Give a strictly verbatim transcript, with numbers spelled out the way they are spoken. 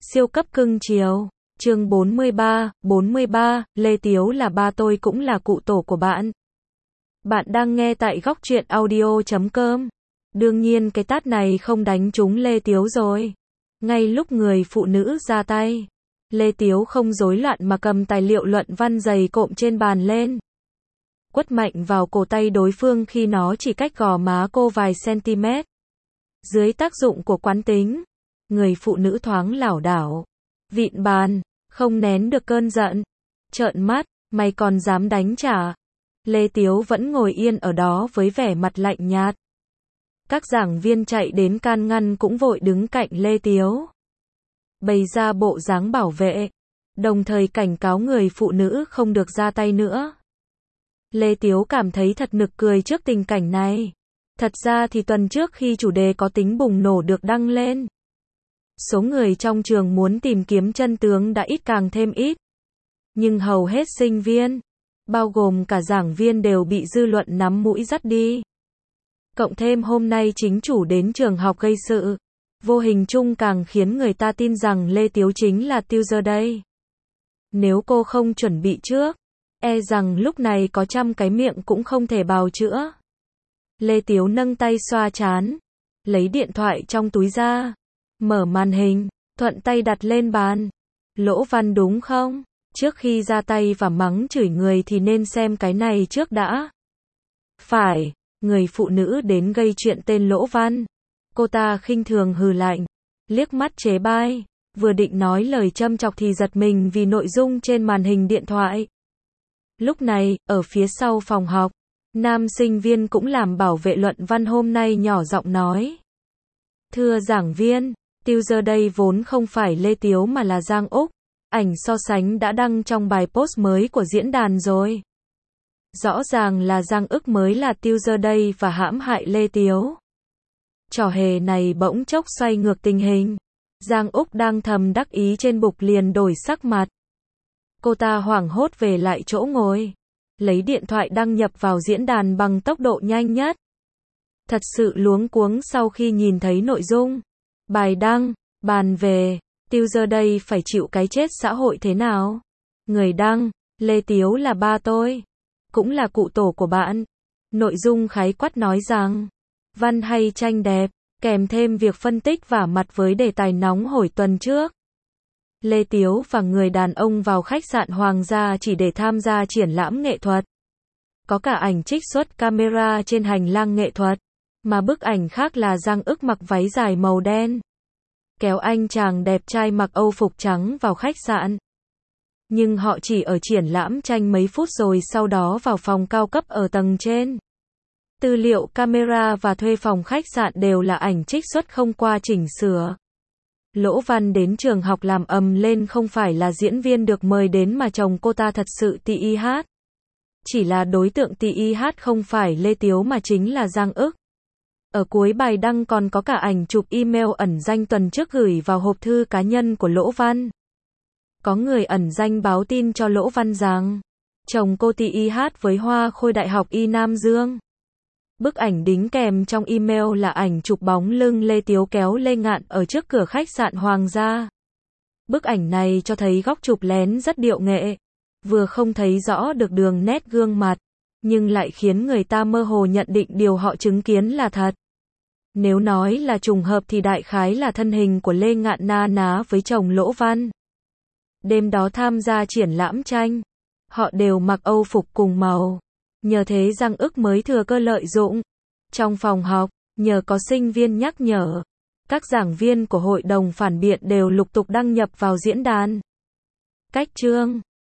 Siêu cấp cưng chiều. Chương bốn mươi ba, bốn mươi ba, Lê Tiếu là ba tôi cũng là cụ tổ của bạn. Bạn đang nghe tại góc truyện audio chấm com. Đương nhiên cái tát này không đánh trúng Lê Tiếu rồi. Ngay lúc người phụ nữ ra tay, Lê Tiếu không rối loạn mà cầm tài liệu luận văn dày cộm trên bàn lên. Quất mạnh vào cổ tay đối phương khi nó chỉ cách gò má cô vài cm. Dưới tác dụng của quán tính, người phụ nữ thoáng lảo đảo, vịn bàn, không nén được cơn giận. Trợn mắt, mày còn dám đánh trả? Lê Tiếu vẫn ngồi yên ở đó với vẻ mặt lạnh nhạt. Các giảng viên chạy đến can ngăn cũng vội đứng cạnh Lê Tiếu, bày ra bộ dáng bảo vệ, đồng thời cảnh cáo người phụ nữ không được ra tay nữa. Lê Tiếu cảm thấy thật nực cười trước tình cảnh này. Thật ra thì tuần trước khi chủ đề có tính bùng nổ được đăng lên, số người trong trường muốn tìm kiếm chân tướng đã ít càng thêm ít. Nhưng hầu hết sinh viên, bao gồm cả giảng viên đều bị dư luận nắm mũi dắt đi. Cộng thêm hôm nay chính chủ đến trường học gây sự, vô hình chung càng khiến người ta tin rằng Lê Tiếu chính là Tuesday đây. Nếu cô không chuẩn bị trước, e rằng lúc này có trăm cái miệng cũng không thể bào chữa. Lê Tiếu nâng tay xoa trán, lấy điện thoại trong túi ra, mở màn hình, thuận tay đặt lên bàn. Lỗ Văn đúng không? Trước khi ra tay và mắng chửi người thì nên xem cái này trước đã. Phải, người phụ nữ đến gây chuyện tên Lỗ Văn. Cô ta khinh thường hừ lạnh, liếc mắt chế bai, vừa định nói lời châm chọc thì giật mình vì nội dung trên màn hình điện thoại. Lúc này, ở phía sau phòng học, nam sinh viên cũng làm bảo vệ luận văn hôm nay nhỏ giọng nói. Thưa giảng viên, Tuesday đây vốn không phải Lê Tiếu mà là Giang Úc. Ảnh so sánh đã đăng trong bài post mới của diễn đàn rồi. Rõ ràng là Giang Úc mới là Tuesday đây và hãm hại Lê Tiếu. Trò hề này bỗng chốc xoay ngược tình hình. Giang Úc đang thầm đắc ý trên bục liền đổi sắc mặt. Cô ta hoảng hốt về lại chỗ ngồi, lấy điện thoại đăng nhập vào diễn đàn bằng tốc độ nhanh nhất. Thật sự luống cuống sau khi nhìn thấy nội dung. Bài đăng, bàn về, Tuesday đây phải chịu cái chết xã hội thế nào. Người đăng, Lê Tiếu là ba tôi, cũng là cụ tổ của bạn. Nội dung khái quát nói rằng, văn hay tranh đẹp, kèm thêm việc phân tích vả mặt với đề tài nóng hổi tuần trước. Lê Tiếu và người đàn ông vào khách sạn Hoàng gia chỉ để tham gia triển lãm nghệ thuật. Có cả ảnh trích xuất camera trên hành lang nghệ thuật, mà bức ảnh khác là Giang Úc mặc váy dài màu đen, kéo anh chàng đẹp trai mặc âu phục trắng vào khách sạn. Nhưng họ chỉ ở triển lãm tranh mấy phút rồi sau đó vào phòng cao cấp ở tầng trên. Tư liệu camera và thuê phòng khách sạn đều là ảnh trích xuất không qua chỉnh sửa. Lỗ Văn đến trường học làm ầm lên không phải là diễn viên được mời đến mà chồng cô ta thật sự tê i hát. Chỉ là đối tượng tê i hát không phải Lê Tiếu mà chính là Giang Úc. Ở cuối bài đăng còn có cả ảnh chụp email ẩn danh tuần trước gửi vào hộp thư cá nhân của Lỗ Văn. Có người ẩn danh báo tin cho Lỗ Văn rằng chồng cô tê i hát với Hoa Khôi Đại học Y Nam Dương. Bức ảnh đính kèm trong email là ảnh chụp bóng lưng Lê Tiếu kéo Lê Ngạn ở trước cửa khách sạn Hoàng gia. Bức ảnh này cho thấy góc chụp lén rất điệu nghệ, vừa không thấy rõ được đường nét gương mặt, nhưng lại khiến người ta mơ hồ nhận định điều họ chứng kiến là thật. Nếu nói là trùng hợp thì đại khái là thân hình của Lê Ngạn na ná với chồng Lỗ Văn. Đêm đó tham gia triển lãm tranh, họ đều mặc âu phục cùng màu. Nhờ thế Giang Úc mới thừa cơ lợi dụng. Trong phòng học, nhờ có sinh viên nhắc nhở, các giảng viên của hội đồng phản biện đều lục tục đăng nhập vào diễn đàn. Cách chương